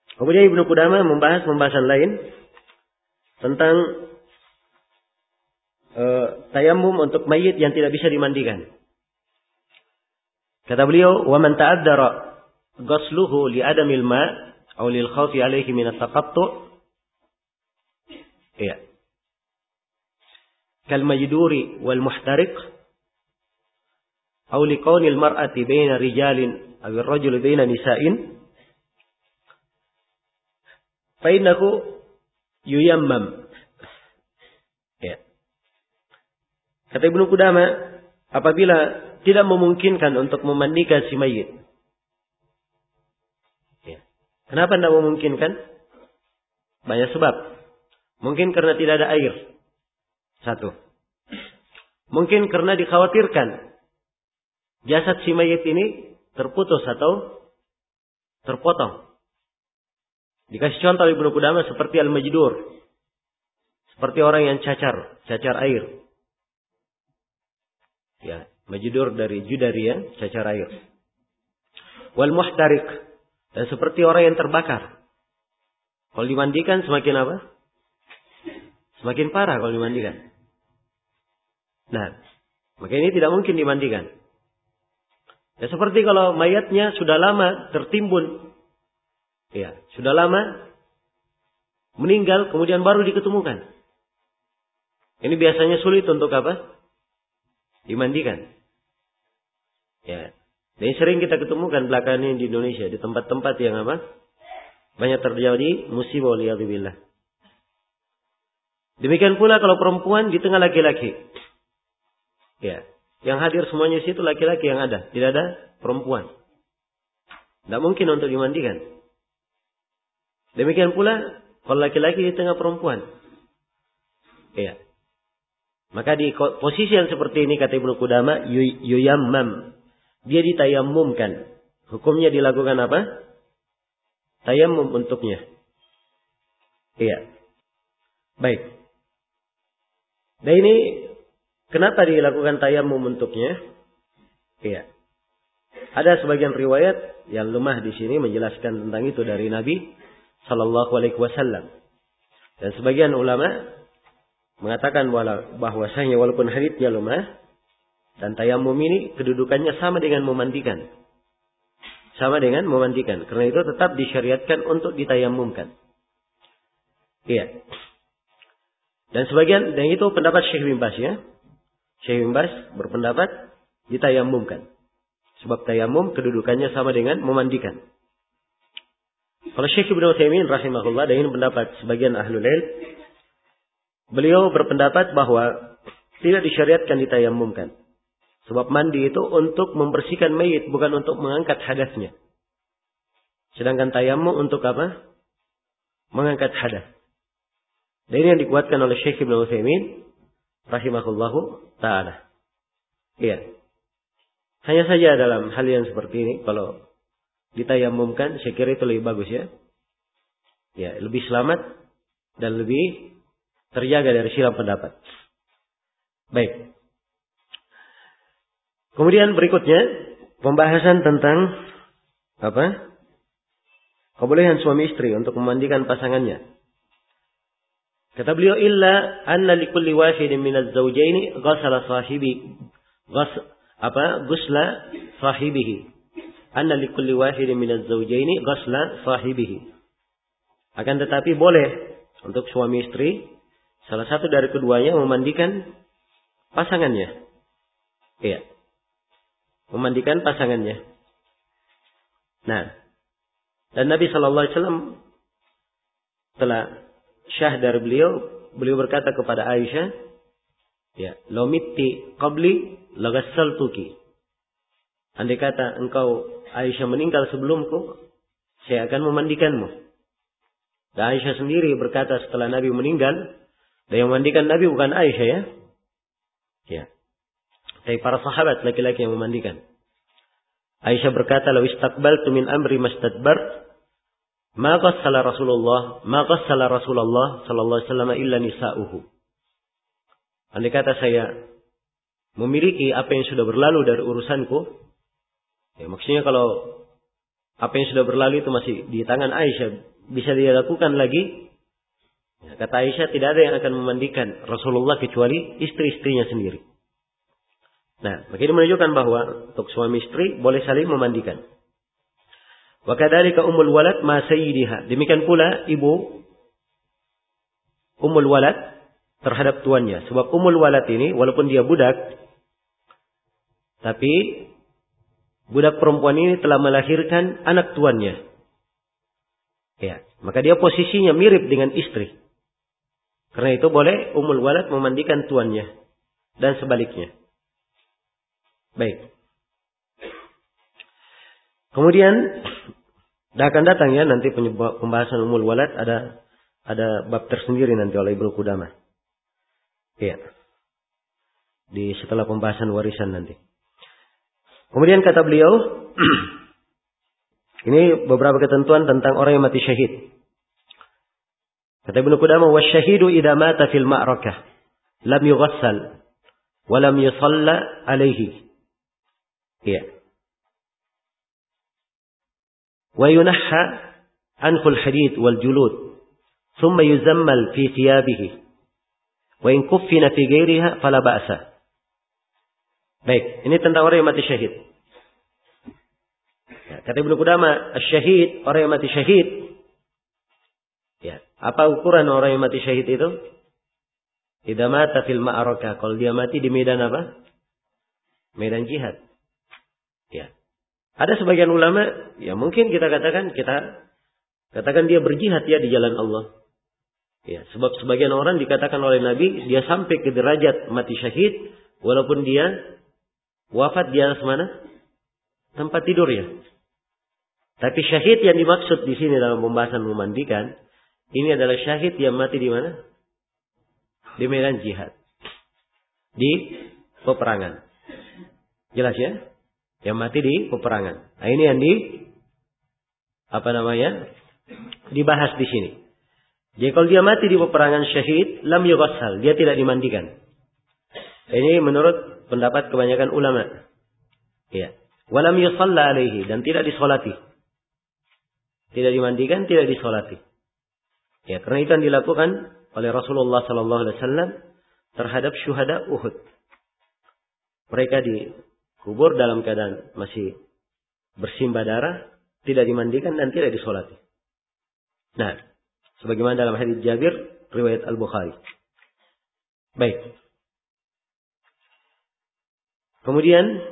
Kemudian Ibnu Qudamah membahas pembahasan lain tentang tayammum untuk mayit yang tidak bisa dimandikan. Kata beliau, "Wa man ta'addara ghasluhu li adamil ma' aw lil khawfi alayhi min at-taqattu'." Iya. Kal majduri wal muhtariq aw li kaunil mar'ati baina rijalin aw ar-rajuli baina nisa'in fa innahu yuyammam. Ya. Kata Ibnu Qudamah, apabila tidak memungkinkan untuk memandikan si mayit. Ya. Kenapa tidak memungkinkan? Banyak sebab. Mungkin karena tidak ada air. Satu. Mungkin karena dikhawatirkan jasad si mayit ini terputus atau terpotong. Dikasih contoh Ibnu Qudamah seperti al-majdur. Seperti orang yang cacar air. Ya, majdur dari judari ya, cacar air. Wal muhtariq, dan seperti orang yang terbakar. Kalau dimandikan semakin apa? Semakin parah kalau dimandikan. Nah, maka ini tidak mungkin dimandikan. Ya, seperti kalau mayatnya sudah lama tertimbun. Ya, sudah lama meninggal kemudian baru diketemukan. Ini biasanya sulit untuk apa? Dimandikan. Ya. Dan sering kita ketemukan belakangan ini di Indonesia di tempat-tempat yang apa? Banyak terjadi musibah waliyadzubillah. Demikian pula kalau perempuan di tengah laki-laki. Ya, yang hadir semuanya situ laki-laki yang ada, tidak ada perempuan. Tidak mungkin untuk dimandikan. Demikian pula kalau laki-laki di tengah perempuan. Ya. Maka di posisi yang seperti ini kata Ibnu Qudamah yuyammam. Dia ditayammumkan. Hukumnya dilakukan apa? Tayammum untuknya. Iya. Baik. Dan ini kenapa dilakukan tayammum untuknya? Iya. Ada sebagian riwayat yang lemah di sini menjelaskan tentang itu dari Nabi Sallallahu Alaihi Wasallam. Dan sebagian ulama mengatakan bahwasanya walaupun haditsnya lemah dan tayammum ini kedudukannya sama dengan memandikan. Sama dengan memandikan. Karena itu tetap disyariatkan untuk ditayammumkan. Iya. Dan itu pendapat Syekh bin Baz ya. Syekh bin Baz berpendapat ditayammumkan. Sebab tayammum kedudukannya sama dengan memandikan. Kalau Syekh Ibnu Utsaimin rahimahullah, dan ini pendapat sebagian ahlul ilm, beliau berpendapat bahwa tidak disyariatkan ditayammumkan. Sebab mandi itu untuk membersihkan mayit, bukan untuk mengangkat hadasnya. Sedangkan tayammum untuk apa? Mengangkat hadas. Dan ini yang dikuatkan oleh Syekh Ibnu Utsaimin rahimahullahu ta'ala. Iya. Hanya saja dalam hal yang seperti ini, kalau ditayammumkan, saya kira itu lebih bagus ya. Ya, lebih selamat dan lebih terjaga dari silang pendapat. Baik. Kemudian berikutnya pembahasan tentang apa? Kebolehan suami istri untuk memandikan pasangannya. Kata beliau, illa anna likulli wahidin minaz zawjaini ghasala ghusla sahibihi. Anna likulli wahidin minaz zawjaini ghasla sahibihi. Akan tetapi boleh untuk suami istri salah satu dari keduanya memandikan pasangannya. Iya. Memandikan pasangannya. Nah, dan Nabi sallallahu alaihi wasallam telah syah dari beliau berkata kepada Aisyah, ya, "Law mitti qabli laghassaltuki." Andai kata engkau Aisyah meninggal sebelumku, saya akan memandikanmu. Dan Aisyah sendiri berkata setelah Nabi meninggal, dan yang memandikan Nabi bukan Aisyah ya. Ya. Tapi para sahabat laki-laki yang memandikan. Aisyah berkata, "Law istaqbaltu min amri mastadbar, ma ghassala Rasulullah sallallahu alaihi wasallam illa nisa'uhu." Andai kata saya memiliki apa yang sudah berlalu dari urusanku, ya maksudnya kalau apa yang sudah berlalu itu masih di tangan Aisyah, bisa dia lakukan lagi. Ya, kata Aisyah, tidak ada yang akan memandikan Rasulullah kecuali istri-istrinya sendiri. Nah, maka ini menunjukkan bahwa untuk suami istri boleh saling memandikan. Wa kadzalika ummul walad ma sayyidiha. Demikian pula ibu ummul walad terhadap tuannya. Sebab ummul walad ini walaupun dia budak, tapi budak perempuan ini telah melahirkan anak tuannya. Ya, maka dia posisinya mirip dengan istri. Karena itu boleh ummul walad memandikan tuannya dan sebaliknya. Baik. Kemudian akan datang ya nanti pembahasan ummul walad, ada bab tersendiri nanti oleh Ibnu Qudamah. Ya. Setelah pembahasan warisan nanti. Kemudian kata beliau ini beberapa ketentuan tentang orang yang mati syahid. Kata Ibnu Qudamah, "Wasyahidu idza mata fil ma'rakah lam yughassal wa lam yusalla alaihi." Ya. Wa yunahha anhu al-hadid wal julud thumma yuzammal fi thiyabihi wa in kuffina fi ghairiha fala ba'sa. Baik, ini tentang orang yang mati syahid. Ya, kata Ibnu Qudamah, asy-syahid, orang yang mati syahid. Ya, apa ukuran orang yang mati syahid itu? Idza mata fil ma'rakah, kalau dia mati di medan apa? Medan jihad. Ya. Ada sebagian ulama, ya mungkin kita katakan dia berjihad ya di jalan Allah. Ya, sebab sebagian orang dikatakan oleh Nabi dia sampai ke derajat mati syahid walaupun dia wafat di atas mana? Tempat tidurnya. Tapi syahid yang dimaksud di sini dalam pembahasan memandikan, ini adalah syahid yang mati di mana? Di medan jihad. Di peperangan. Jelas ya? Yang mati di peperangan. Nah, ini yang dibahas di sini. Jadi kalau dia mati di peperangan syahid, lam yughassal, dia tidak dimandikan. Ini menurut pendapat kebanyakan ulama. Ya. Walam yusalla alaihi, dan tidak disolati. Tidak dimandikan, tidak disolati. Ya, karena itu yang dilakukan oleh Rasulullah sallallahu alaihi wasallam terhadap syuhada Uhud. Mereka dikubur dalam keadaan masih bersimbah darah, tidak dimandikan dan tidak disolati. Nah, sebagaimana dalam hadits Jabir riwayat Al-Bukhari. Baik. Kemudian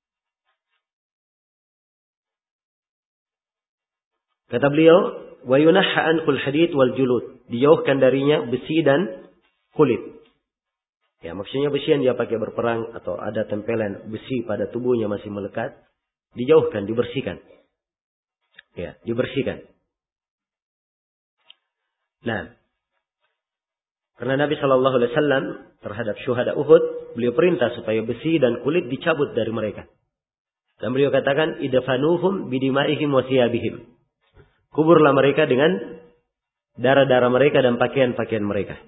kata beliau, wa yunahha anhul hadid wal julud, dijauhkan darinya besi dan kulit. Ya, maksudnya besi yang dia pakai berperang atau ada tempelan besi pada tubuhnya masih melekat, dijauhkan, dibersihkan. Ya, dibersihkan. Nah, karena Nabi Shallallahu Alaihi Wasallam terhadap syuhada Uhud, beliau perintah supaya besi dan kulit dicabut dari mereka. Dan beliau katakan, idfanuhum bidimaihim wa thiyabihim. Kuburlah mereka dengan darah-darah mereka dan pakaian-pakaian mereka.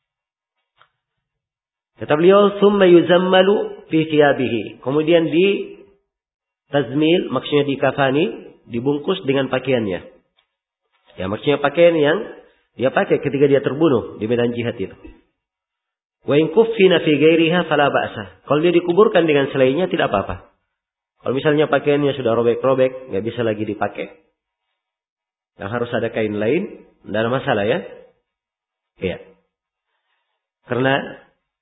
Kata beliau, summa yuzammalu fi thiyabihi. Kemudian di tazmil, maksudnya dikafani, dibungkus dengan pakaiannya. Ya, maksudnya pakaian yang dia pakai ketika dia terbunuh di medan jihad itu. Wa in kuffina fi ghairiha fala ba'sa. Kalau dia dikuburkan dengan selainnya tidak apa-apa. Kalau misalnya pakaiannya sudah robek-robek, nggak bisa lagi dipakai, yang harus ada kain lain, tidak ada masalah ya. Iya. Karena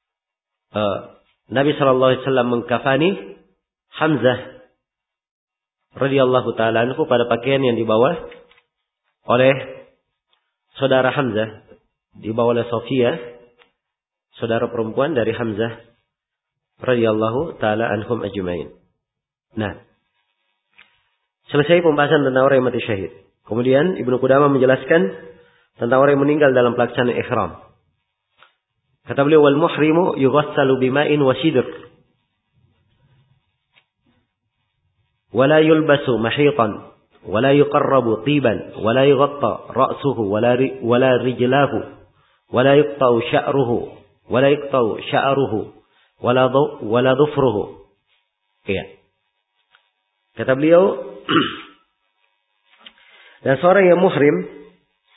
Nabi Shallallahu Alaihi Wasallam mengkafani Hamzah radhiyallahu taala anhu pada pakaian yang dibawa oleh saudara Hamzah, dibawa oleh Sofia, saudara perempuan dari Hamzah radhiyallahu taala anhum ajmain. Nah, selesai pembahasan tentang orang yang mati syahid. Kemudian Ibnu Qudamah menjelaskan tentang orang yang meninggal dalam pelaksanaan ihram. Kata beliau, wal muhrimu yughassalu bima'in wa sidr. Wa la yulbasu mahitan, wa la yuqarrabu tiban, wa la yughatta ra'suhu wa la rijlahu, wa la yuqta'u sya'ruhu, wa la yuqta'u sya'ruhu, wa la dhufruhu. Iya. Kata beliau, dan seorang yang muhrim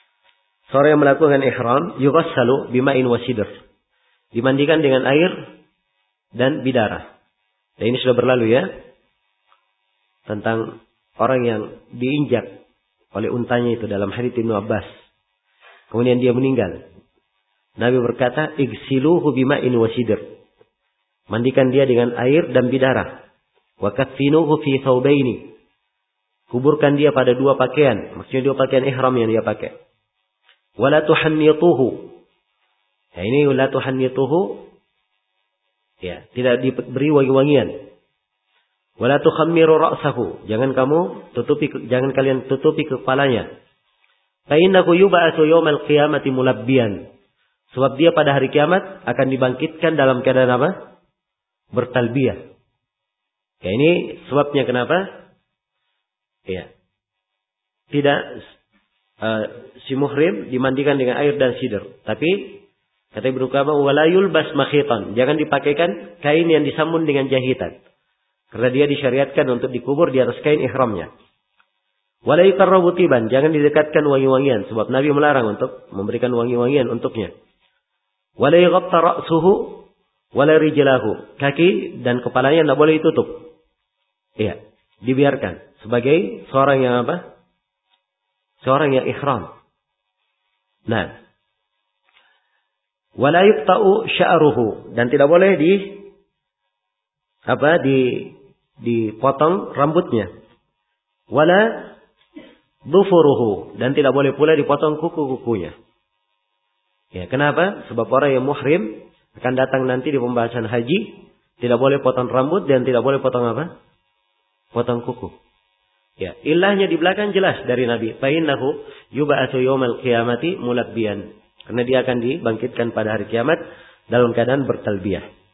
Seorang yang melakukan ihram yughassalu bima'in wasidr. Dimandikan dengan air dan bidara. Dan ini sudah berlalu ya. Tentang orang yang diinjak oleh untanya itu dalam hadits Ibnu Abbas. Kemudian dia meninggal. Nabi berkata, igsiluhu bima'in wasidr. Mandikan dia dengan air dan bidara. Wa kaffinuhu fi thawbaini. Kuburkan dia pada dua pakaian. Maksudnya dua pakaian ihram yang dia pakai. Wa la tuhannituhu. Ya, ini la tuhannituhu. Ya, tidak diberi wangi-wangian. Wa la tukhammiru ra'sahu. Jangan kalian tutupi kepalanya. Fa innahu yub'atsu yaumal qiyamati mulabbiyan. Sebab dia pada hari kiamat akan dibangkitkan dalam keadaan apa? Bertalbiyah. Ya, ini sebabnya kenapa? Ya. Tidak si muhrim dimandikan dengan air dan sidr. Tapi kata Ibnu Qudamah wala yulbas makhitan. Jangan dipakaikan kain yang disambung dengan jahitan. Karena dia disyariatkan untuk dikubur di atas kain ihramnya. Wala yuqarrabu tiban. Jangan didekatkan wangi-wangian. Sebab Nabi melarang untuk memberikan wangi-wangian untuknya. Wala yughatta ra'suhu wala rijlahu. Kaki dan kepalanya tidak boleh ditutup. Iya, dibiarkan sebagai seorang yang apa? Seorang yang ihram. Nah, wala yuqta'u sya'ruhu, dan tidak boleh dipotong rambutnya. Wala dhufuruhu, dan tidak boleh pula dipotong kuku-kukunya. Ya, kenapa? Sebab orang yang muhrim akan datang nanti di pembahasan haji, tidak boleh potong rambut dan tidak boleh potong apa? Potong kuku. Ya, ilahnya di belakang jelas dari Nabi. Fa innahu yub'atsu yaumal qiyamati mulabbiyan. Karena dia akan dibangkitkan pada hari kiamat dalam keadaan bertalbiyah.